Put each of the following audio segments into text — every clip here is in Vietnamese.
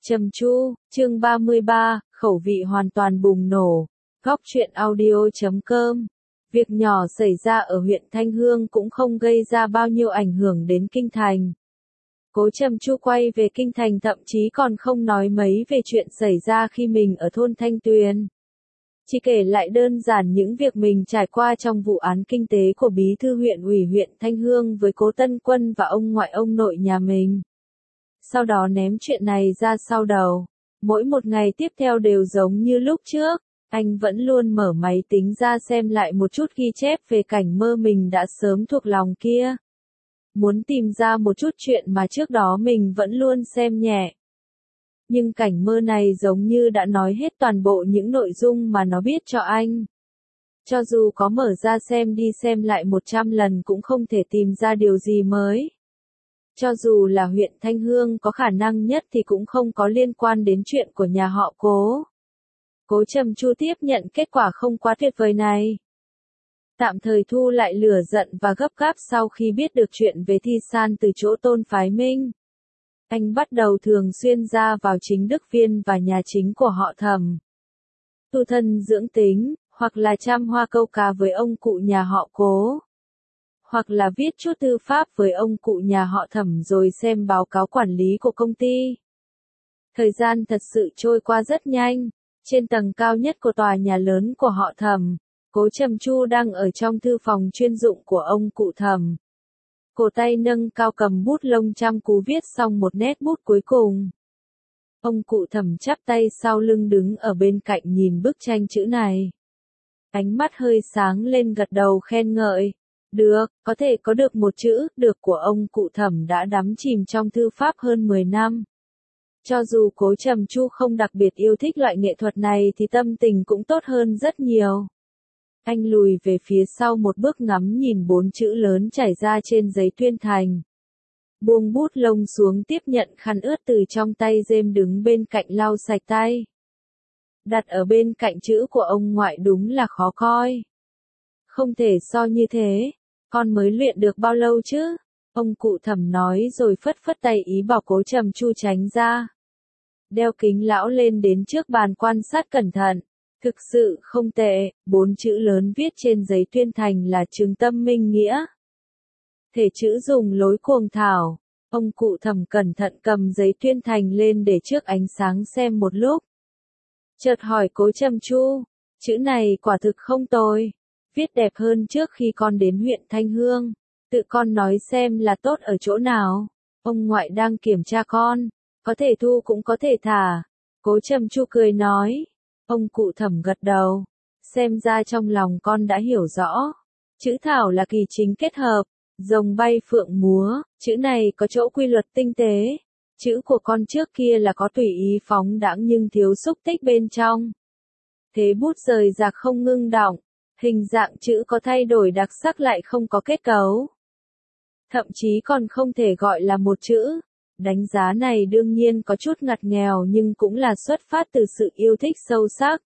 Trầm Chu, chương 33, khẩu vị hoàn toàn bùng nổ. Góc truyện audio.com. Việc nhỏ xảy ra ở huyện Thanh Hương cũng không gây ra bao nhiêu ảnh hưởng đến kinh thành. Cố Trầm Chu quay về kinh thành thậm chí còn không nói mấy về chuyện xảy ra khi mình ở thôn Thanh Tuyền. Chỉ kể lại đơn giản những việc mình trải qua trong vụ án kinh tế của bí thư huyện ủy huyện Thanh Hương với Cố Tân Quân và ông ngoại ông nội nhà mình. Sau đó ném chuyện này ra sau đầu. Mỗi một ngày tiếp theo đều giống như lúc trước, anh vẫn luôn mở máy tính ra xem lại một chút ghi chép về cảnh mơ mình đã sớm thuộc lòng kia. Muốn tìm ra một chút chuyện mà trước đó mình vẫn luôn xem nhẹ. Nhưng cảnh mơ này giống như đã nói hết toàn bộ những nội dung mà nó biết cho anh. Cho dù có mở ra xem đi xem lại 100 lần cũng không thể tìm ra điều gì mới. Cho dù là huyện Thanh Hương có khả năng nhất thì cũng không có liên quan đến chuyện của nhà họ Cố. Cố Trầm Chu tiếp nhận kết quả không quá tuyệt vời này. Tạm thời thu lại lửa giận và gấp gáp sau khi biết được chuyện về Thi San từ chỗ Tôn Phái Minh. Anh bắt đầu thường xuyên ra vào chính Đức Viên và nhà chính của họ Thẩm. Tu thân dưỡng tính, hoặc là chăm hoa câu cá với ông cụ nhà họ Cố. Hoặc là viết chút thư pháp với ông cụ nhà họ Thẩm rồi xem báo cáo quản lý của công ty. Thời gian thật sự trôi qua rất nhanh. Trên tầng cao nhất của tòa nhà lớn của họ Thẩm, Cố Trầm Chu đang ở trong thư phòng chuyên dụng của ông cụ Thẩm. Cổ tay nâng cao cầm bút lông chăm chú viết xong một nét bút cuối cùng. Ông cụ Thẩm chắp tay sau lưng đứng ở bên cạnh nhìn bức tranh chữ này. Ánh mắt hơi sáng lên gật đầu khen ngợi. Được, có thể có được một chữ, được của ông cụ Thẩm đã đắm chìm trong thư pháp hơn 10 năm. Cho dù Cố Trầm Chu không đặc biệt yêu thích loại nghệ thuật này thì tâm tình cũng tốt hơn rất nhiều. Anh lùi về phía sau một bước ngắm nhìn 4 chữ lớn chảy ra trên giấy tuyên thành. Buông bút lông xuống tiếp nhận khăn ướt từ trong tay Dêm đứng bên cạnh lau sạch tay. Đặt ở bên cạnh chữ của ông ngoại đúng là khó coi. Không thể so như thế, con mới luyện được bao lâu chứ? Ông cụ Thẩm nói rồi phất phất tay ý bảo Cố Trầm Chu tránh ra. Đeo kính lão lên đến trước bàn quan sát cẩn thận. Thực sự không tệ, 4 chữ lớn viết trên giấy tuyên thành là Trường Tâm Minh Nghĩa. Thể chữ dùng lối cuồng thảo. Ông cụ Thẩm cẩn thận cầm giấy tuyên thành lên để trước ánh sáng xem một lúc. Chợt hỏi Cố Trầm Chu, chữ này quả thực không tồi. Viết đẹp hơn trước khi con đến huyện Thanh Hương. Tự con nói xem là tốt ở chỗ nào. Ông ngoại đang kiểm tra con. Có thể thu cũng có thể thả. Cố Trầm Chu cười nói. Ông cụ Thẩm gật đầu. Xem ra trong lòng con đã hiểu rõ. Chữ thảo là kỳ chính kết hợp. Rồng bay phượng múa. Chữ này có chỗ quy luật tinh tế. Chữ của con trước kia là có tùy ý phóng đãng nhưng thiếu xúc tích bên trong. Thế bút rời rạc không ngưng đọng. Hình dạng chữ có thay đổi đặc sắc lại không có kết cấu. Thậm chí còn không thể gọi là một chữ. Đánh giá này đương nhiên có chút ngặt nghèo nhưng cũng là xuất phát từ sự yêu thích sâu sắc.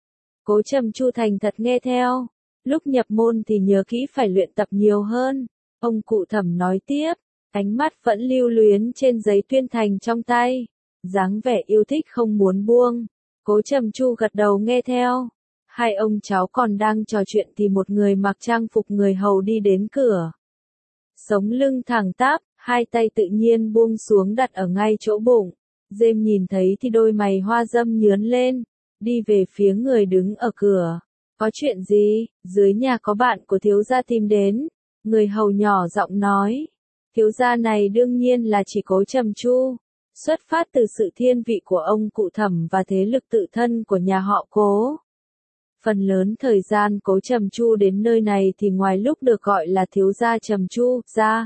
Cố Trầm Chu thành thật nghe theo. Lúc nhập môn thì nhớ kỹ phải luyện tập nhiều hơn. Ông cụ Thẩm nói tiếp, ánh mắt vẫn lưu luyến trên giấy tuyên thành trong tay. Dáng vẻ yêu thích không muốn buông. Cố Trầm Chu gật đầu nghe theo. Hai ông cháu còn đang trò chuyện thì một người mặc trang phục người hầu đi đến cửa. Sống lưng thẳng tắp, hai tay tự nhiên buông xuống đặt ở ngay chỗ bụng. Dêm nhìn thấy thì đôi mày hoa dâm nhướn lên, đi về phía người đứng ở cửa. Có chuyện gì? Dưới nhà có bạn của thiếu gia tìm đến. Người hầu nhỏ giọng nói. Thiếu gia này đương nhiên là chỉ Cố Trầm Chu. Xuất phát từ sự thiên vị của ông cụ Thẩm và thế lực tự thân của nhà họ Cố. Phần lớn thời gian Cố Trầm Chu đến nơi này thì ngoài lúc được gọi là thiếu gia Trầm Chu, gia.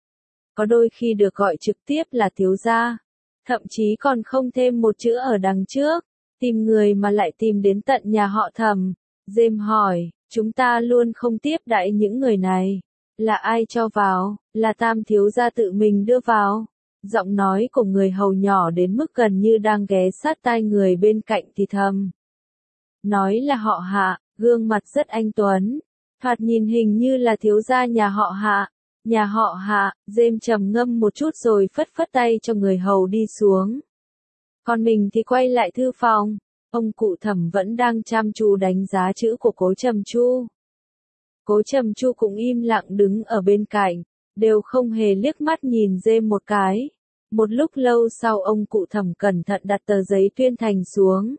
Có đôi khi được gọi trực tiếp là thiếu gia. Thậm chí còn không thêm một chữ ở đằng trước. Tìm người mà lại tìm đến tận nhà họ Thẩm. Dêm hỏi, chúng ta luôn không tiếp đãi những người này. Là ai cho vào? Là Tam thiếu gia tự mình đưa vào. Giọng nói của người hầu nhỏ đến mức gần như đang ghé sát tai người bên cạnh thì thầm. Nói là họ Hạ, gương mặt rất anh tuấn. Thoạt nhìn hình như là thiếu gia nhà họ Hạ. Nhà họ Hạ, Dêm trầm ngâm một chút rồi phất phất tay cho người hầu đi xuống. Còn mình thì quay lại thư phòng. Ông cụ Thẩm vẫn đang chăm chú đánh giá chữ của Cố Trầm Chu. Cố Trầm Chu cũng im lặng đứng ở bên cạnh, đều không hề liếc mắt nhìn Dêm một cái. Một lúc lâu sau ông cụ Thẩm cẩn thận đặt tờ giấy tuyên thành xuống.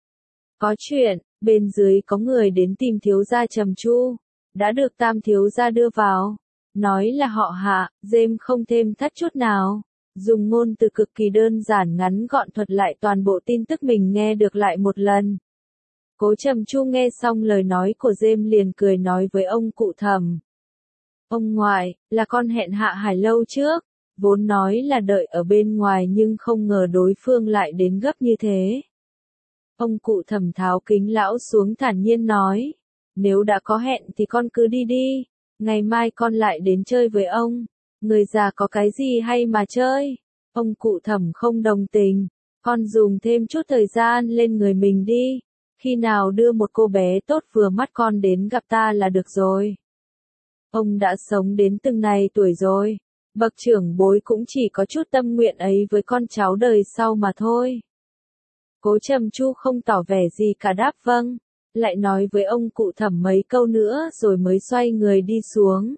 Có chuyện, bên dưới có người đến tìm thiếu gia Trầm Chu, đã được Tam thiếu gia đưa vào. Nói là họ Hạ, Dêm không thêm thắt chút nào. Dùng ngôn từ cực kỳ đơn giản ngắn gọn thuật lại toàn bộ tin tức mình nghe được lại một lần. Cố Trầm Chu nghe xong lời nói của Dêm liền cười nói với ông cụ Thẩm. Ông ngoại, là con hẹn Hạ Hải lâu trước, vốn nói là đợi ở bên ngoài nhưng không ngờ đối phương lại đến gấp như thế. Ông cụ Thẩm tháo kính lão xuống thản nhiên nói, nếu đã có hẹn thì con cứ đi đi, ngày mai con lại đến chơi với ông. Người già có cái gì hay mà chơi? Ông cụ Thẩm không đồng tình, con dùng thêm chút thời gian lên người mình đi, khi nào đưa một cô bé tốt vừa mắt con đến gặp ta là được rồi. Ông đã sống đến từng này tuổi rồi, bậc trưởng bối cũng chỉ có chút tâm nguyện ấy với con cháu đời sau mà thôi. Cố Trầm Chu không tỏ vẻ gì cả đáp vâng, lại nói với ông cụ Thẩm mấy câu nữa rồi mới xoay người đi xuống.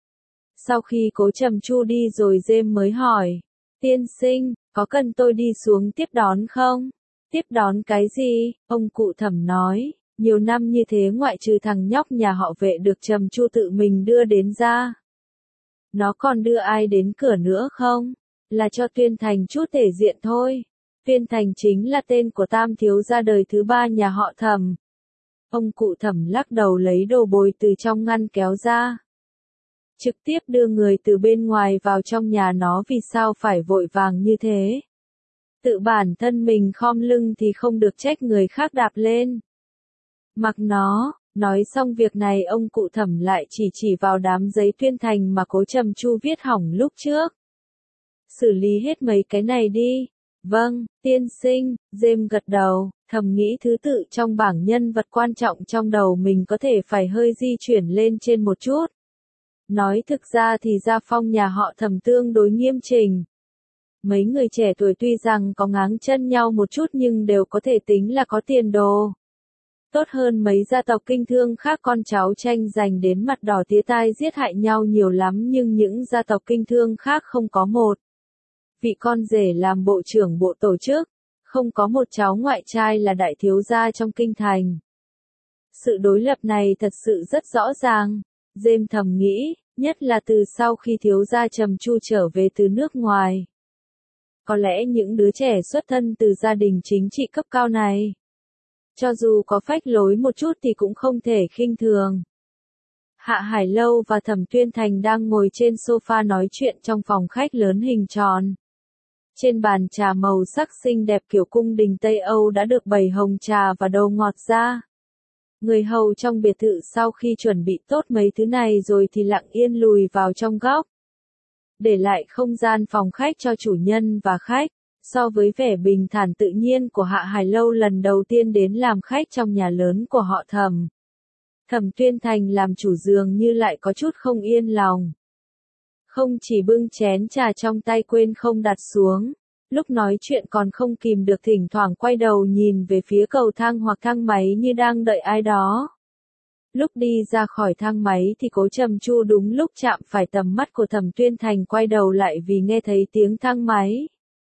Sau khi Cố Trầm Chu đi rồi Dêm mới hỏi, tiên sinh, có cần tôi đi xuống tiếp đón không? Tiếp đón cái gì? Ông cụ Thẩm nói, nhiều năm như thế ngoại trừ thằng nhóc nhà họ Vệ được Trầm Chu tự mình đưa đến ra. Nó còn đưa ai đến cửa nữa không? Là cho Tuyên Thành chút thể diện thôi. Tuyên Thành chính là tên của Tam thiếu gia đời thứ 3 nhà họ Thẩm. Ông cụ Thẩm lắc đầu lấy đồ bồi từ trong ngăn kéo ra. Trực tiếp đưa người từ bên ngoài vào trong nhà nó, vì sao phải vội vàng như thế? Tự bản thân mình khom lưng thì không được trách người khác đạp lên. Mặc nó, nói xong việc này ông cụ Thẩm lại chỉ vào đám giấy tuyên thành mà Cố Trầm Chu viết hỏng lúc trước. Xử lý hết mấy cái này đi. Vâng, tiên sinh, Dêm gật đầu, thầm nghĩ thứ tự trong bảng nhân vật quan trọng trong đầu mình có thể phải hơi di chuyển lên trên một chút. Nói thực ra thì gia phong nhà họ Thẩm tương đối nghiêm chỉnh. Mấy người trẻ tuổi tuy rằng có ngáng chân nhau một chút nhưng đều có thể tính là có tiền đồ. Tốt hơn mấy gia tộc kinh thương khác con cháu tranh giành đến mặt đỏ tía tai giết hại nhau nhiều lắm, nhưng những gia tộc kinh thương khác không có một vị con rể làm bộ trưởng bộ tổ chức, không có một cháu ngoại trai là đại thiếu gia trong kinh thành. Sự đối lập này thật sự rất rõ ràng. Dêm thầm nghĩ, nhất là từ sau khi thiếu gia Trầm Chu trở về từ nước ngoài. Có lẽ những đứa trẻ xuất thân từ gia đình chính trị cấp cao này, cho dù có phách lối một chút thì cũng không thể khinh thường. Hạ Hải Lâu và Thẩm Tuyên Thành đang ngồi trên sofa nói chuyện trong phòng khách lớn hình tròn. Trên bàn trà màu sắc xinh đẹp kiểu cung đình Tây Âu đã được bày hồng trà và đồ ngọt ra. Người hầu trong biệt thự sau khi chuẩn bị tốt mấy thứ này rồi thì lặng yên lùi vào trong góc, để lại không gian phòng khách cho chủ nhân và khách. So với vẻ bình thản tự nhiên của Hạ Hải Lâu lần đầu tiên đến làm khách trong nhà lớn của họ Thẩm, Thẩm Tuyên Thành làm chủ dường như lại có chút không yên lòng. Không chỉ bưng chén trà trong tay quên không đặt xuống, lúc nói chuyện còn không kìm được thỉnh thoảng quay đầu nhìn về phía cầu thang hoặc thang máy như đang đợi ai đó. Lúc đi ra khỏi thang máy thì Cố Trầm Chu đúng lúc chạm phải tầm mắt của Thẩm Tuyên Thành, quay đầu lại vì nghe thấy tiếng thang máy.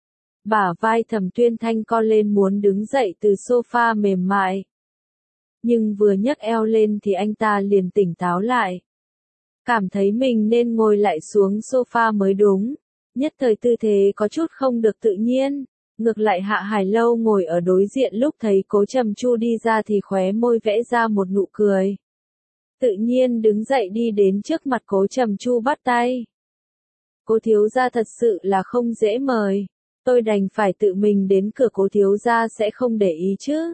Bả vai Thẩm Tuyên Thanh co lên muốn đứng dậy từ sofa mềm mại. Nhưng vừa nhấc eo lên thì anh ta liền tỉnh táo lại. Cảm thấy mình nên ngồi lại xuống sofa mới đúng. Nhất thời tư thế có chút không được tự nhiên. Ngược lại Hạ Hải Lâu ngồi ở đối diện lúc thấy Cố Trầm Chu đi ra thì khóe môi vẽ ra một nụ cười. Tự nhiên đứng dậy đi đến trước mặt Cố Trầm Chu bắt tay. Cố thiếu gia thật sự là không dễ mời. Tôi đành phải tự mình đến cửa, Cố thiếu gia sẽ không để ý chứ?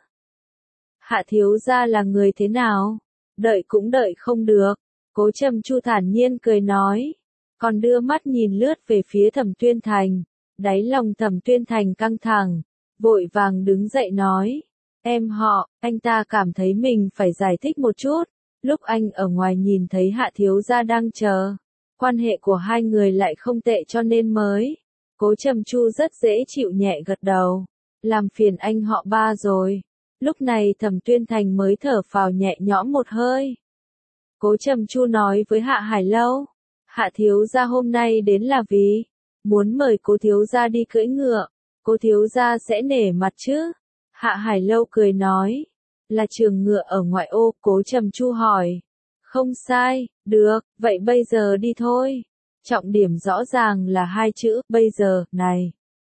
Hạ thiếu gia là người thế nào? Đợi cũng đợi không được. Cố Trầm Chu thản nhiên cười nói. Còn đưa mắt nhìn lướt về phía Thẩm Tuyên Thành. Đáy lòng Thẩm Tuyên Thành căng thẳng. Vội vàng đứng dậy nói. Em họ, anh ta cảm thấy mình phải giải thích một chút. Lúc anh ở ngoài nhìn thấy Hạ thiếu gia đang chờ. Quan hệ của hai người lại không tệ cho nên mới. Cố Trầm Chu rất dễ chịu nhẹ gật đầu. làm phiền anh họ Ba rồi. Lúc này Thẩm Tuyên Thành mới thở phào nhẹ nhõm một hơi. Cố Trầm Chu nói với Hạ Hải Lâu, Hạ thiếu gia hôm nay đến là vì muốn mời Cố thiếu gia đi cưỡi ngựa, Cố thiếu gia sẽ nể mặt chứ? Hạ Hải Lâu cười nói, là trường ngựa ở ngoại ô. Cố Trầm Chu hỏi, không sai, được, vậy bây giờ đi thôi. Trọng điểm rõ ràng là hai chữ, bây giờ, này.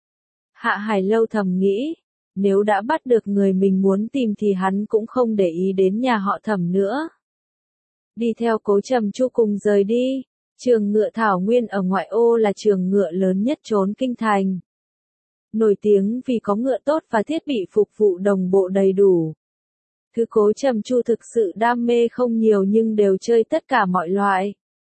Hạ Hải Lâu thầm nghĩ, nếu đã bắt được người mình muốn tìm thì hắn cũng không để ý đến nhà họ Thẩm nữa. Đi theo Cố Trầm Chu cùng rời đi. Trường ngựa Thảo Nguyên ở ngoại ô là trường ngựa lớn nhất trốn kinh thành. Nổi tiếng vì có ngựa tốt và thiết bị phục vụ đồng bộ đầy đủ. Thứ Cố Trầm Chu thực sự đam mê không nhiều nhưng đều chơi tất cả mọi loại.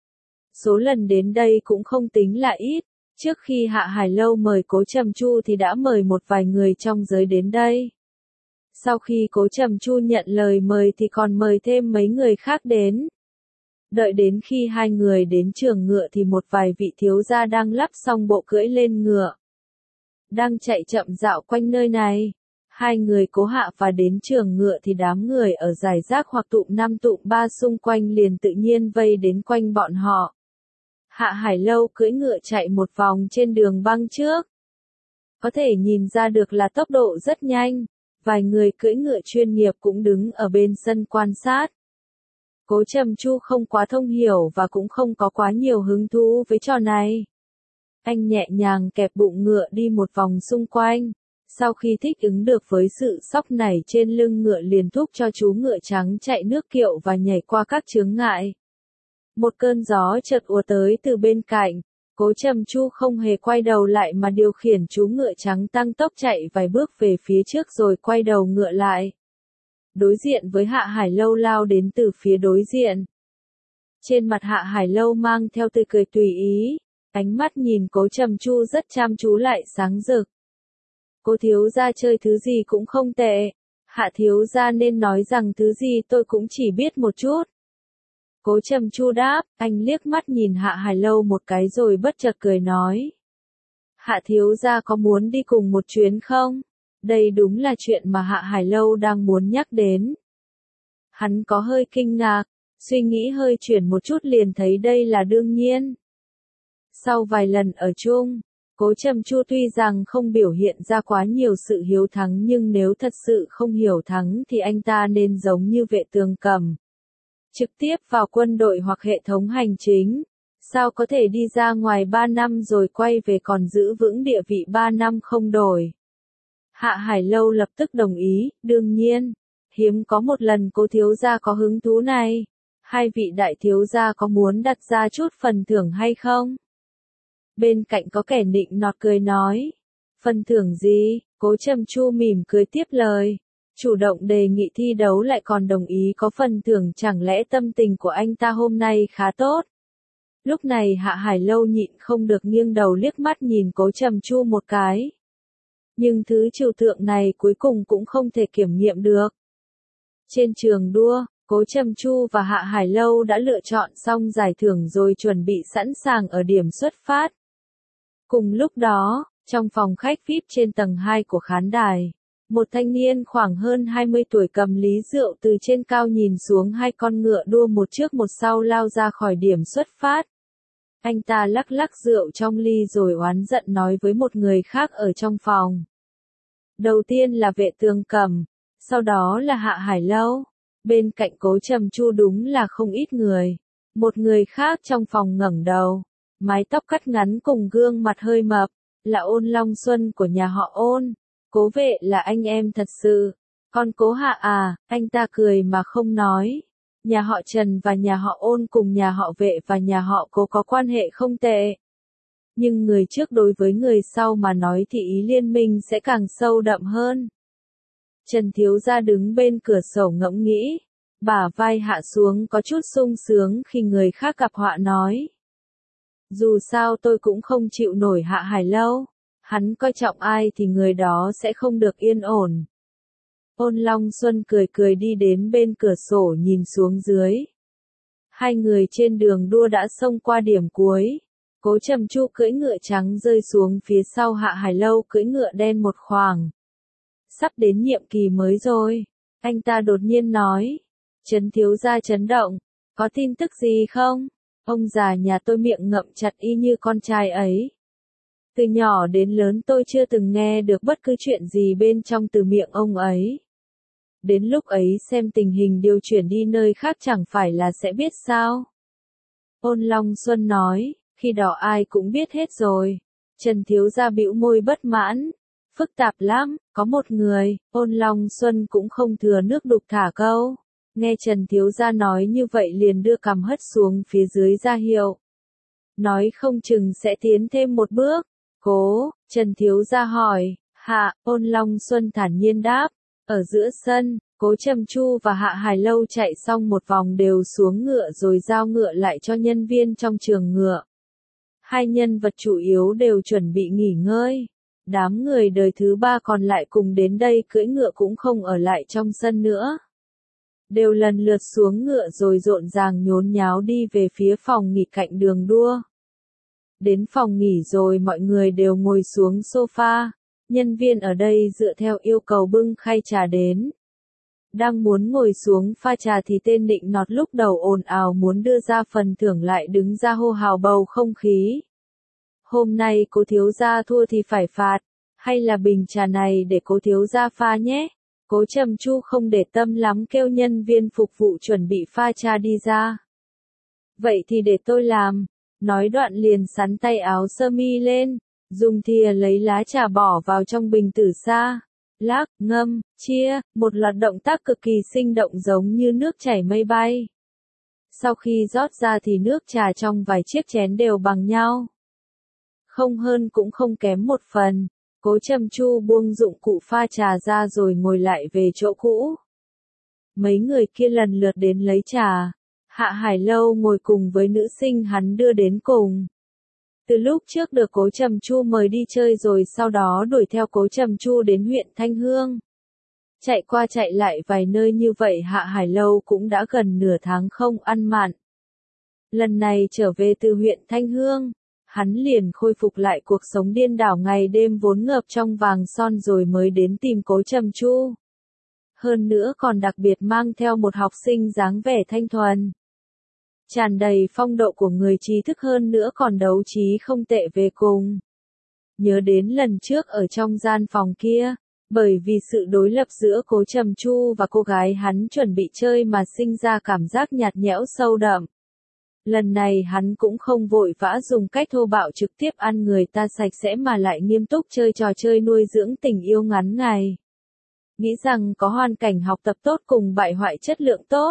Số lần đến đây cũng không tính là ít. Trước khi Hạ Hải Lâu mời Cố Trầm Chu thì đã mời một vài người trong giới đến đây. Sau khi Cố Trầm Chu nhận lời mời thì còn mời thêm mấy người khác đến. Đợi đến khi hai người đến trường ngựa thì một vài vị thiếu gia đang lắp xong bộ cưỡi lên ngựa. Đang chạy chậm dạo quanh nơi này. Hai người Cố Hạ và đến trường ngựa thì đám người ở rải rác hoặc tụm năm tụm ba xung quanh liền tự nhiên vây đến quanh bọn họ. Hạ Hải Lâu cưỡi ngựa chạy một vòng trên đường băng trước. Có thể nhìn ra được là tốc độ rất nhanh. Vài người cưỡi ngựa chuyên nghiệp cũng đứng ở bên sân quan sát. Cố Trầm Chu không quá thông hiểu và cũng không có quá nhiều hứng thú với trò này. Anh nhẹ nhàng kẹp bụng ngựa đi một vòng xung quanh. Sau khi thích ứng được với sự sóc nảy trên lưng ngựa liền thúc cho chú ngựa trắng chạy nước kiệu và nhảy qua các chướng ngại. Một cơn gió chợt ùa tới từ bên cạnh. Cố Trầm Chu không hề quay đầu lại mà điều khiển chú ngựa trắng tăng tốc chạy vài bước về phía trước rồi quay đầu ngựa lại. Đối diện với Hạ Hải Lâu lao đến từ phía đối diện. Trên mặt Hạ Hải Lâu mang theo tươi cười tùy ý, ánh mắt nhìn Cố Trầm Chu rất chăm chú lại sáng rực. Cố thiếu gia chơi thứ gì cũng không tệ, Hạ thiếu gia nên nói rằng thứ gì tôi cũng chỉ biết một chút. Cố Trầm Chu đáp, anh liếc mắt nhìn Hạ Hải Lâu một cái rồi bất chợt cười nói. Hạ thiếu gia có muốn đi cùng một chuyến không? Đây đúng là chuyện mà Hạ Hải Lâu đang muốn nhắc đến. Hắn có hơi kinh ngạc, suy nghĩ hơi chuyển một chút liền thấy đây là đương nhiên. Sau vài lần ở chung, Cố Trầm Chu tuy rằng không biểu hiện ra quá nhiều sự hiếu thắng nhưng nếu thật sự không hiểu thắng thì anh ta nên giống như Vệ Tường Cầm. Trực tiếp vào quân đội hoặc hệ thống hành chính. Sao có thể đi ra ngoài 3 năm rồi quay về còn giữ vững địa vị 3 năm không đổi. Hạ Hải Lâu lập tức đồng ý, đương nhiên. Hiếm có một lần Cố thiếu gia có hứng thú này. Hai vị đại thiếu gia có muốn đặt ra chút phần thưởng hay không? Bên cạnh có kẻ nịnh nọt cười nói. Phần thưởng gì? Cố Trầm Chu mỉm cười tiếp lời. Chủ động đề nghị thi đấu lại còn đồng ý có phần thưởng, chẳng lẽ tâm tình của anh ta hôm nay khá tốt? Lúc này Hạ Hải Lâu nhịn không được nghiêng đầu liếc mắt nhìn Cố Trầm Chu một cái. Nhưng thứ trừu tượng này cuối cùng cũng không thể kiểm nghiệm được. Trên trường đua, Cố Trầm Chu và Hạ Hải Lâu đã lựa chọn xong giải thưởng rồi chuẩn bị sẵn sàng ở điểm xuất phát. Cùng lúc đó, trong phòng khách VIP trên tầng 2 của khán đài, một thanh niên khoảng hơn 20 tuổi cầm lý rượu từ trên cao nhìn xuống hai con ngựa đua một trước một sau lao ra khỏi điểm xuất phát. Anh ta lắc lắc rượu trong ly rồi oán giận nói với một người khác ở trong phòng. Đầu tiên là Vệ Tường Cầm, sau đó là Hạ Hải Lâu. Bên cạnh Cố Trầm Chu đúng là không ít người. Một người khác trong phòng ngẩng đầu, mái tóc cắt ngắn cùng gương mặt hơi mập, là Ôn Long Xuân của nhà họ Ôn. Cố Vệ là anh em thật sự. Còn Cố Hạ à, anh ta cười mà không nói. Nhà họ Trần và nhà họ Ôn cùng nhà họ Vệ và nhà họ Cố có quan hệ không tệ. Nhưng người trước đối với người sau mà nói thì ý liên minh sẽ càng sâu đậm hơn. Trần thiếu gia đứng bên cửa sổ ngẫm nghĩ, bả vai hạ xuống có chút sung sướng khi người khác gặp họa nói. Dù sao tôi cũng không chịu nổi Hạ Hải Lâu. Hắn coi trọng ai thì người đó sẽ không được yên ổn. Ôn Long Xuân cười cười đi đến bên cửa sổ nhìn xuống dưới. Hai người trên đường đua đã xông qua điểm cuối. Cố Trầm Chu cưỡi ngựa trắng rơi xuống phía sau Hạ Hải Lâu cưỡi ngựa đen một khoảng. Sắp đến nhiệm kỳ mới rồi. Anh ta đột nhiên nói. Trấn thiếu gia chấn động. Có tin tức gì không? Ông già nhà tôi miệng ngậm chặt y như con trai ấy. Từ nhỏ đến lớn tôi chưa từng nghe được bất cứ chuyện gì bên trong từ miệng ông ấy. Đến lúc ấy xem tình hình điều chuyển đi nơi khác chẳng phải là sẽ biết sao? Ôn Long Xuân nói, khi đó ai cũng biết hết rồi. Trần thiếu gia bĩu môi bất mãn. Phức tạp lắm, có một người, Ôn Long Xuân cũng không thừa nước đục thả câu. Nghe Trần thiếu gia nói như vậy liền đưa cằm hất xuống phía dưới ra hiệu. Nói không chừng sẽ tiến thêm một bước. Cố, Trần thiếu gia hỏi, Hạ, Ôn Long Xuân thản nhiên đáp. Ở giữa sân, Cố Trầm Chu và Hạ Hải Lâu chạy xong một vòng đều xuống ngựa rồi giao ngựa lại cho nhân viên trong trường ngựa. Hai nhân vật chủ yếu đều chuẩn bị nghỉ ngơi. Đám người đời thứ ba còn lại cùng đến đây cưỡi ngựa cũng không ở lại trong sân nữa. Đều lần lượt xuống ngựa rồi rộn ràng nhốn nháo đi về phía phòng nghỉ cạnh đường đua. Đến phòng nghỉ rồi mọi người đều ngồi xuống sofa. Nhân viên ở đây dựa theo yêu cầu bưng khay trà đến. Đang muốn ngồi xuống pha trà thì tên nịnh nọt lúc đầu ồn ào muốn đưa ra phần thưởng lại đứng ra hô hào bầu không khí. Hôm nay Cố thiếu gia thua thì phải phạt, hay là bình trà này để Cố thiếu gia pha nhé. Cố Trầm Chu không để tâm lắm kêu nhân viên phục vụ chuẩn bị pha trà đi ra. Vậy thì để tôi làm, nói đoạn liền sắn tay áo sơ mi lên, dùng thìa lấy lá trà bỏ vào trong bình tử sa. Lắc, ngâm, chia, một loạt động tác cực kỳ sinh động giống như nước chảy mây bay. Sau khi rót ra thì nước trà trong vài chiếc chén đều bằng nhau. Không hơn cũng không kém một phần. Cố Trầm Chu buông dụng cụ pha trà ra rồi ngồi lại về chỗ cũ. Mấy người kia lần lượt đến lấy trà. Hạ Hải Lâu ngồi cùng với nữ sinh hắn đưa đến cùng. Từ lúc trước được Cố Trầm Chu mời đi chơi rồi sau đó đuổi theo Cố Trầm Chu đến huyện Thanh Hương. Chạy qua chạy lại vài nơi như vậy Hạ Hải Lâu cũng đã gần nửa tháng không ăn mặn. Lần này trở về từ huyện Thanh Hương, hắn liền khôi phục lại cuộc sống điên đảo ngày đêm vốn ngập trong vàng son rồi mới đến tìm Cố Trầm Chu. Hơn nữa còn đặc biệt mang theo một học sinh dáng vẻ thanh thuần. Tràn đầy phong độ của người trí thức hơn nữa còn đấu trí không tệ về cùng. Nhớ đến lần trước ở trong gian phòng kia, bởi vì sự đối lập giữa Cố Trầm Chu và cô gái hắn chuẩn bị chơi mà sinh ra cảm giác nhạt nhẽo sâu đậm. Lần này hắn cũng không vội vã dùng cách thô bạo trực tiếp ăn người ta sạch sẽ mà lại nghiêm túc chơi trò chơi nuôi dưỡng tình yêu ngắn ngày. Nghĩ rằng có hoàn cảnh học tập tốt cùng bại hoại chất lượng tốt.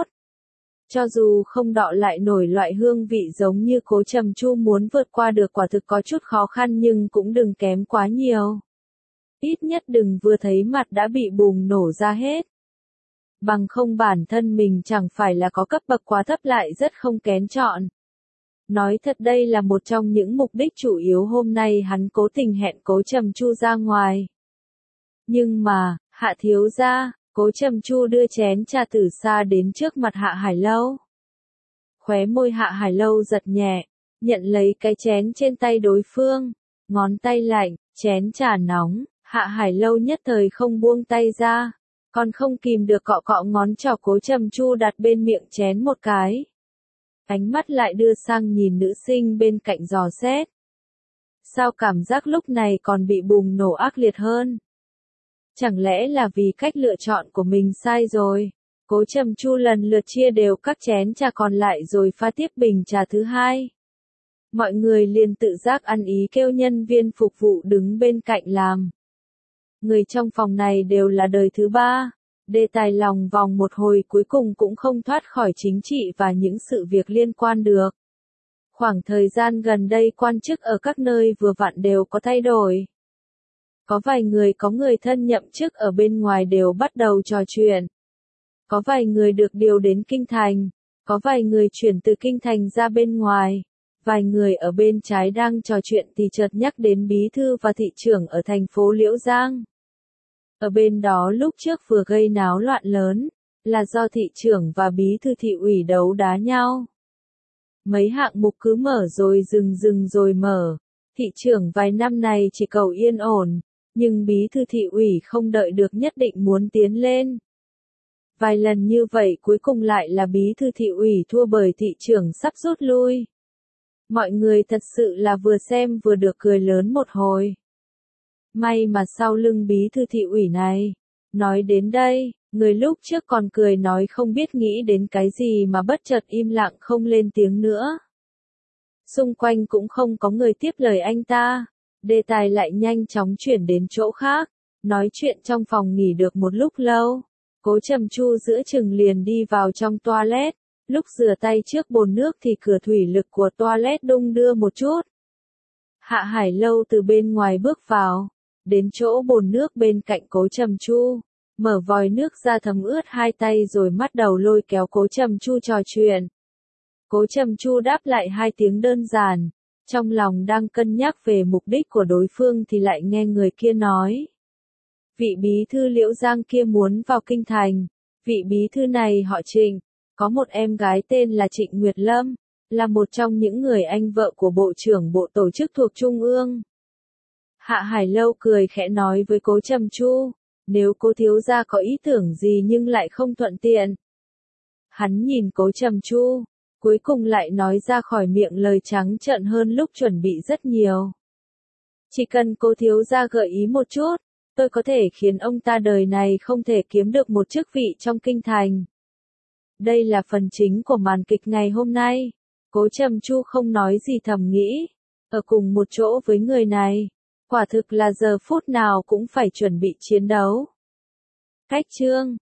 Cho dù không đọ lại nổi loại hương vị giống như Cố Trầm Chu muốn vượt qua được quả thực có chút khó khăn nhưng cũng đừng kém quá nhiều. Ít nhất đừng vừa thấy mặt đã bị bùng nổ ra hết. Bằng không bản thân mình chẳng phải là có cấp bậc quá thấp lại rất không kén chọn. Nói thật đây là một trong những mục đích chủ yếu hôm nay hắn cố tình hẹn Cố Trầm Chu ra ngoài. Nhưng mà, Hạ thiếu gia, Cố Trầm Chu đưa chén trà tử sa đến trước mặt Hạ Hải Lâu. Khóe môi Hạ Hải Lâu giật nhẹ, nhận lấy cái chén trên tay đối phương, ngón tay lạnh, chén trà nóng, Hạ Hải Lâu nhất thời không buông tay ra, còn không kìm được cọ cọ ngón trỏ Cố Trầm Chu đặt bên miệng chén một cái. Ánh mắt lại đưa sang nhìn nữ sinh bên cạnh dò xét. Sao cảm giác lúc này còn bị bùng nổ ác liệt hơn? Chẳng lẽ là vì cách lựa chọn của mình sai rồi? Cố Trầm Chu lần lượt chia đều các chén trà còn lại rồi pha tiếp bình trà thứ hai. Mọi người liền tự giác ăn ý kêu nhân viên phục vụ đứng bên cạnh làm. Người trong phòng này đều là đời thứ ba. Đề tài lòng vòng một hồi cuối cùng cũng không thoát khỏi chính trị và những sự việc liên quan được. Khoảng thời gian gần đây quan chức ở các nơi vừa vặn đều có thay đổi. Có vài người có người thân nhậm chức ở bên ngoài đều bắt đầu trò chuyện. Có vài người được điều đến Kinh Thành. Có vài người chuyển từ Kinh Thành ra bên ngoài. Vài người ở bên trái đang trò chuyện thì chợt nhắc đến bí thư và thị trưởng ở thành phố Liễu Giang. Ở bên đó lúc trước vừa gây náo loạn lớn, là do thị trưởng và bí thư thị ủy đấu đá nhau. Mấy hạng mục cứ mở rồi dừng rồi mở. Thị trưởng vài năm này chỉ cầu yên ổn, Nhưng bí thư thị ủy không đợi được nhất định muốn tiến lên. Vài lần như vậy cuối cùng lại là bí thư thị ủy thua bởi thị trưởng sắp rút lui. Mọi người thật sự là vừa xem vừa được cười lớn một hồi. May mà sau lưng bí thư thị ủy này. Nói đến đây, người lúc trước còn cười nói không biết nghĩ đến cái gì mà bất chợt im lặng không lên tiếng nữa. Xung quanh cũng không có người tiếp lời anh ta. Đề tài lại nhanh chóng chuyển đến chỗ khác. Nói chuyện trong phòng nghỉ được một lúc lâu. Cố Trầm Chu giữa chừng liền đi vào trong toilet. Lúc rửa tay trước bồn nước thì cửa thủy lực của toilet đung đưa một chút. Hạ Hải Lâu từ bên ngoài bước vào. Đến chỗ bồn nước bên cạnh Cố Trầm Chu. Mở vòi nước ra thấm ướt hai tay rồi bắt đầu lôi kéo Cố Trầm Chu trò chuyện. Cố Trầm Chu đáp lại hai tiếng đơn giản. Trong lòng đang cân nhắc về mục đích của đối phương thì lại nghe người kia nói. Vị bí thư Liễu Giang kia muốn vào kinh thành. Vị bí thư này họ Trịnh. Có một em gái tên là Trịnh Nguyệt Lâm. Là một trong những người anh vợ của Bộ trưởng Bộ Tổ chức thuộc Trung ương. Hạ Hải Lâu cười khẽ nói với Cố Trầm Chu. Nếu Cố thiếu gia có ý tưởng gì nhưng lại không thuận tiện. Hắn nhìn Cố Trầm Chu. Cuối cùng lại nói ra khỏi miệng lời trắng trợn hơn lúc chuẩn bị rất nhiều. Chỉ cần Cố thiếu gia gợi ý một chút, tôi có thể khiến ông ta đời này không thể kiếm được một chức vị trong kinh thành. Đây là phần chính của màn kịch ngày hôm nay. Cố Trầm Chu không nói gì thầm nghĩ. Ở cùng một chỗ với người này. Quả thực là giờ phút nào cũng phải chuẩn bị chiến đấu. Cách chương